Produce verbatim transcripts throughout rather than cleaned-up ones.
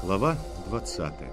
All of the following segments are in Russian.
Глава двадцатая.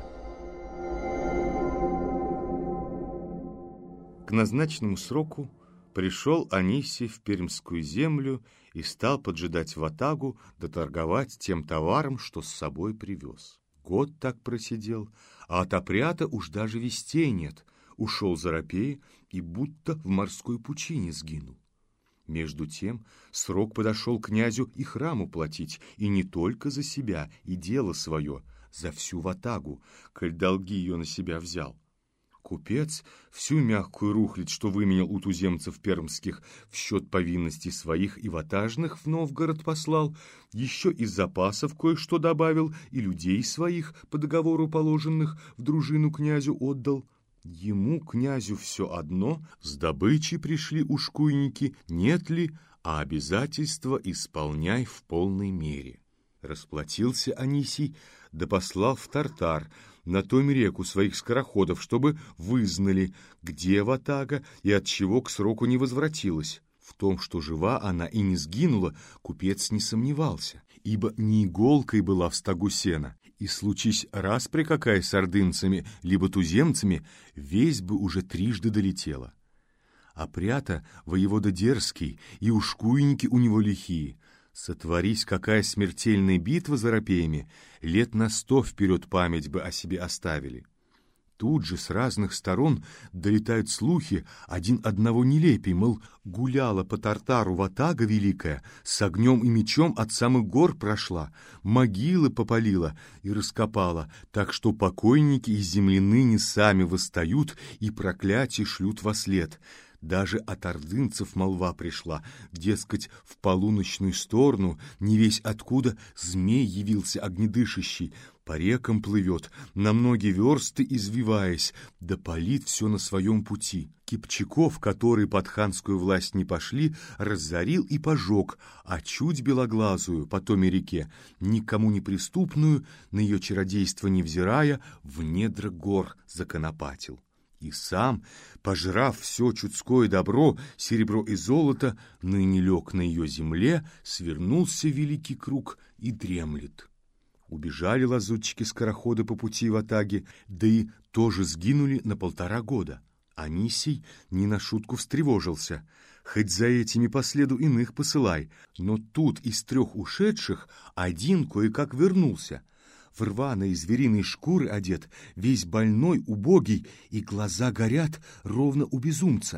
К назначенному сроку пришел Анисий в Пермскую землю и стал поджидать ватагу да торговать тем товаром, что с собой привез. Год так просидел, а от опрята уж даже вестей нет. Ушел за рапеи и будто в морской пучине сгинул. Между тем срок подошел князю и храму платить, и не только за себя и дело свое, за всю ватагу, коль долги ее на себя взял. Купец всю мягкую рухлядь, что выменял у туземцев пермских, в счет повинностей своих и ватажных в Новгород послал, еще из запасов кое-что добавил и людей своих, по договору положенных, в дружину князю отдал. Ему, князю, все одно, с добычей пришли ушкуйники, нет ли, а обязательства исполняй в полной мере. Расплатился Анисий, да послал в Тартар, на том реку своих скороходов, чтобы вызнали, где ватага и от чего к сроку не возвратилась. В том, что жива она и не сгинула, купец не сомневался, ибо не иголкой была в стогу сена, и случись распря какая с ордынцами, либо туземцами, весть бы уже трижды долетела. Опрята воевода дерзкий, и ушкуйники у него лихие. Сотворись какая смертельная битва за рапеями, лет на сто вперед память бы о себе оставили. Тут же с разных сторон долетают слухи, один одного нелепей, мол, гуляла по Тартару ватага великая, с огнем и мечом от самых гор прошла, могилы попалила и раскопала, так что покойники из земли ныне сами восстают и проклятие шлют вослед. Даже от ордынцев молва пришла, дескать, в полуночную сторону, не весь откуда, змей явился огнедышащий, по рекам плывет, на многие версты извиваясь, да палит все на своем пути. Кипчаков, которые под ханскую власть не пошли, разорил и пожег, а чуть белоглазую по томе реке, никому неприступную, на ее чародейство невзирая, в недра гор законопатил. И сам, пожрав все чудское добро, серебро и золото, ныне лег на ее земле, свернулся великий круг и дремлет. Убежали лазутчики-скороходы по пути ватаги, да и тоже сгинули на полтора года. Анисий не на шутку встревожился. Хоть за этими по следу иных посылай, но тут из трех ушедших один кое-как вернулся. В рваной звериной шкуры одет, весь больной, убогий, и глаза горят, ровно у безумца.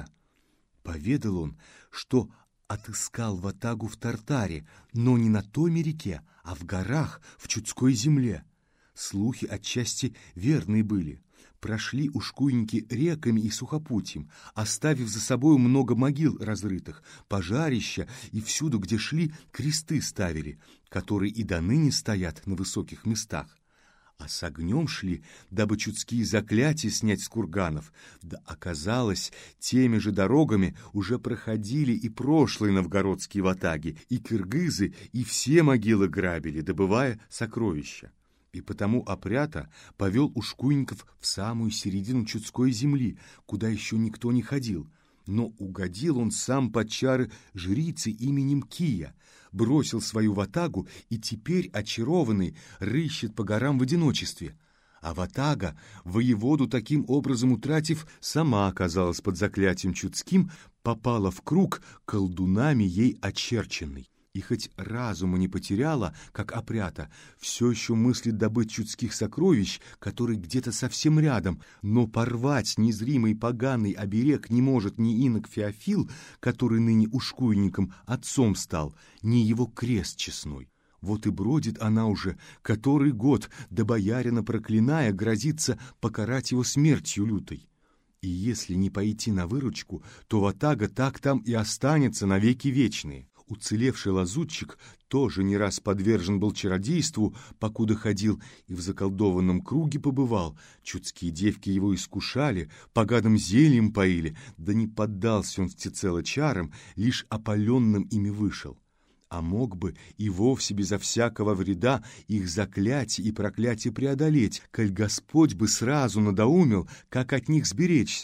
Поведал он, что отыскал ватагу в Тартаре, но не на той реке, а в горах, в Чудской земле. Слухи отчасти верные были. Прошли ушкуйники реками и сухопутьем, оставив за собою много могил разрытых, пожарища, и всюду, где шли, кресты ставили, которые и доныне стоят на высоких местах. А с огнем шли, дабы чудские заклятия снять с курганов. Да оказалось, теми же дорогами уже проходили и прошлые новгородские ватаги, и киргизы, и все могилы грабили, добывая сокровища. И потому опрята повел ушкуйников в самую середину Чудской земли, куда еще никто не ходил. Но угодил он сам под чары жрицы именем Кия, бросил свою ватагу и теперь, очарованный, рыщет по горам в одиночестве. А ватага, воеводу таким образом утратив, сама оказалась под заклятием чудским, попала в круг колдунами ей очерченный. И хоть разума не потеряла, как опрята, все еще мыслит добыть чудских сокровищ, которые где-то совсем рядом, но порвать незримый поганый оберег не может ни инок Феофил, который ныне ушкуйником отцом стал, ни его крест честной. Вот и бродит она уже который год, да боярина проклиная, грозится покарать его смертью лютой. И если не пойти на выручку, то ватага так там и останется навеки вечные. Уцелевший лазутчик тоже не раз подвержен был чародейству, покуда ходил и в заколдованном круге побывал. Чудские девки его искушали, поганым зельем поили, да не поддался он всецело чарам, лишь опаленным ими вышел. А мог бы и вовсе безо всякого вреда их заклятие и проклятие преодолеть, коль Господь бы сразу надоумил, как от них сберечься.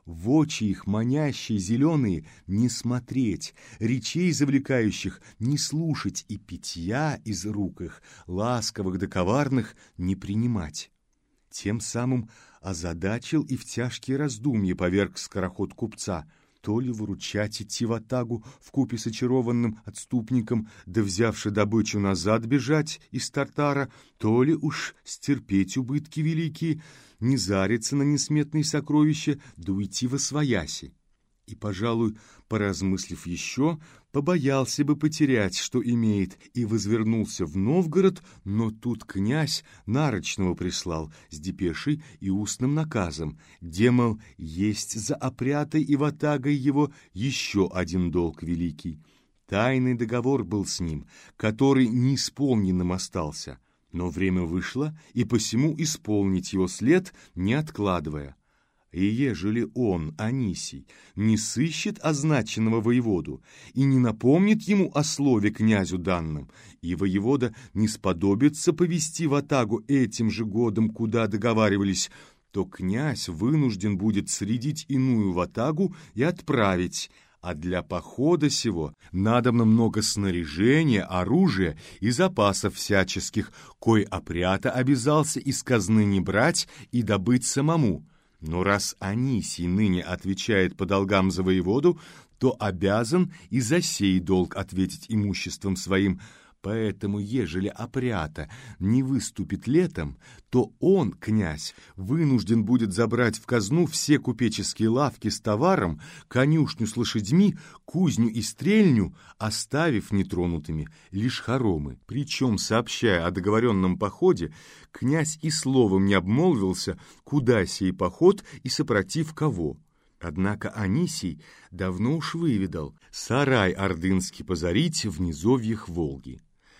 в очи их манящие зеленые не смотреть, речей завлекающих не слушать и питья из рук их, ласковых да коварных, не принимать. Тем самым озадачил и в тяжкие раздумья поверг скороход купца, то ли выручать идти в атагу вкупе с очарованным отступником, да взявши добычу назад бежать из Тартара, то ли уж стерпеть убытки великие, не зариться на несметные сокровища, да уйти восвояси. И, пожалуй, поразмыслив еще, побоялся бы потерять, что имеет, и возвернулся в Новгород, но тут князь нарочного прислал с депешей и устным наказом, где, мол, есть за опрятой и ватагой его еще один долг великий. Тайный договор был с ним, который неисполненным остался, но время вышло, и посему исполнить его след, не откладывая. И ежели он, Анисий, не сыщет означенного воеводу и не напомнит ему о слове князю данном, и воевода не сподобится повести ватагу этим же годом, куда договаривались, то князь вынужден будет средить иную ватагу и отправить, а для похода сего надобно много снаряжения, оружия и запасов всяческих, кой опрята обязался из казны не брать и добыть самому. Но раз Анисий ныне отвечает по долгам за воеводу, то обязан и за сей долг ответить имуществом своим. Поэтому, ежели опрята не выступит летом, то он, князь, вынужден будет забрать в казну все купеческие лавки с товаром, конюшню с лошадьми, кузню и стрельню, оставив нетронутыми лишь хоромы. Причем, сообщая о договоренном походе, князь и словом не обмолвился, куда сей поход и сопротив кого. Однако Анисий давно уж выведал сарай ордынский позарить в низовьях Волги.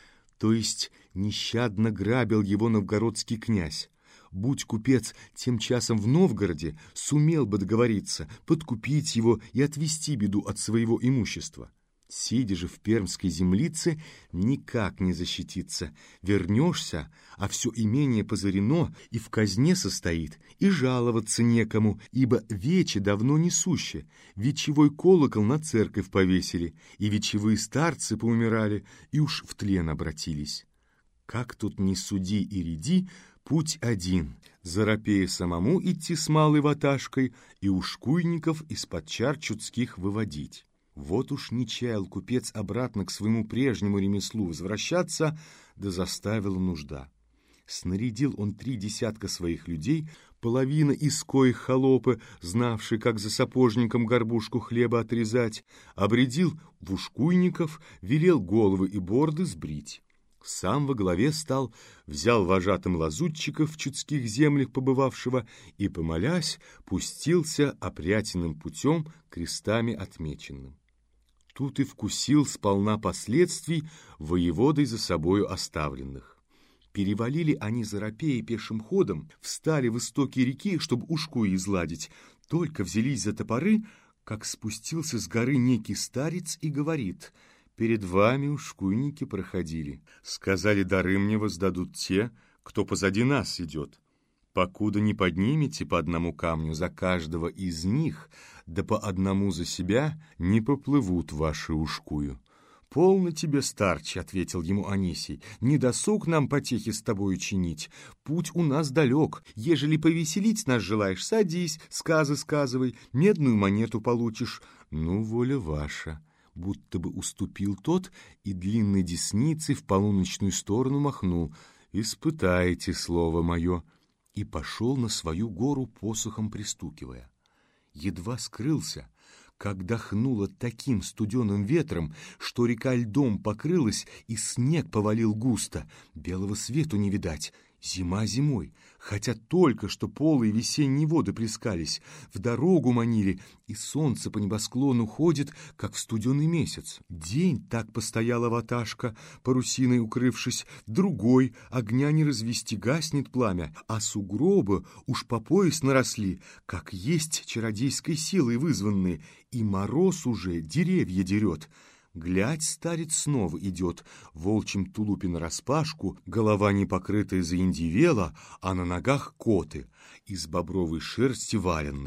То есть нещадно грабил его новгородский князь. Будь купец тем часом в Новгороде, сумел бы договориться, подкупить его и отвести беду от своего имущества. Сидя же в пермской землице, никак не защититься. Вернешься, а все имение позарено и в казне состоит, и жаловаться некому, ибо вече давно несуще. Вечевой колокол на церковь повесили, и вечевые старцы поумирали, и уж в тлен обратились. Как тут ни суди и ряди, путь один — заропея самому идти с малой ваташкой и ушкуйников из-под чар чудских выводить. Вот уж не чаял купец обратно к своему прежнему ремеслу возвращаться, да заставила нужда. Снарядил он три десятка своих людей, половина из коих холопы, знавшие, как за сапожником горбушку хлеба отрезать, обрядил в ушкуйников, велел головы и борды сбрить. Сам во главе стал, взял вожатым лазутчиков в чудских землях побывавшего и, помолясь, пустился опрятенным путем, крестами отмеченным. Тут и вкусил сполна последствий, воеводой за собою оставленных. Перевалили они Заропеи пешим ходом, встали в истоки реки, чтобы ушку изладить, только взялись за топоры, как спустился с горы некий старец и говорит: «Перед вами ушкуйники проходили. Сказали, дары мне воздадут те, кто позади нас идет. Покуда не поднимете по одному камню за каждого из них, да по одному за себя, не поплывут ваши ушкую». «Полно тебе, старче», — ответил ему Анисий, — «не досуг нам потехи с тобою чинить. Путь у нас далек. Ежели повеселить нас желаешь, садись, сказы сказывай, медную монету получишь». «Ну, воля ваша», — будто бы уступил тот и длинной десницей в полуночную сторону махнул. «Испытайте слово мое», и пошел на свою гору, посохом пристукивая. Едва скрылся, как дохнуло таким студеным ветром, что река льдом покрылась, и снег повалил густо, белого свету не видать. Зима зимой, хотя только что полые весенние воды плескались, в дорогу манили, и солнце по небосклону ходит, как в студеный месяц. День так постояла ваташка, парусиной укрывшись, другой, огня не развести, гаснет пламя, а сугробы уж по пояс наросли, как есть чародейской силой вызванные, и мороз уже деревья дерет. Глядь, старец снова идет, в волчьем тулупе нараспашку, голова не покрытая заиндивела, а на ногах коты, из бобровой шерсти валенные.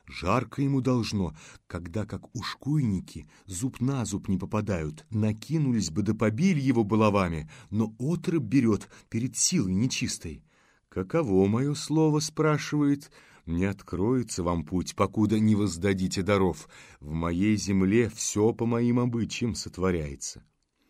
Жарко ему должно, когда, как ушкуйники, зуб на зуб не попадают, накинулись бы да побили его булавами, но отрыбь берет перед силой нечистой. «Каково мое слово?» — спрашивает. «Не откроется вам путь, покуда не воздадите даров. В моей земле все по моим обычаям сотворяется».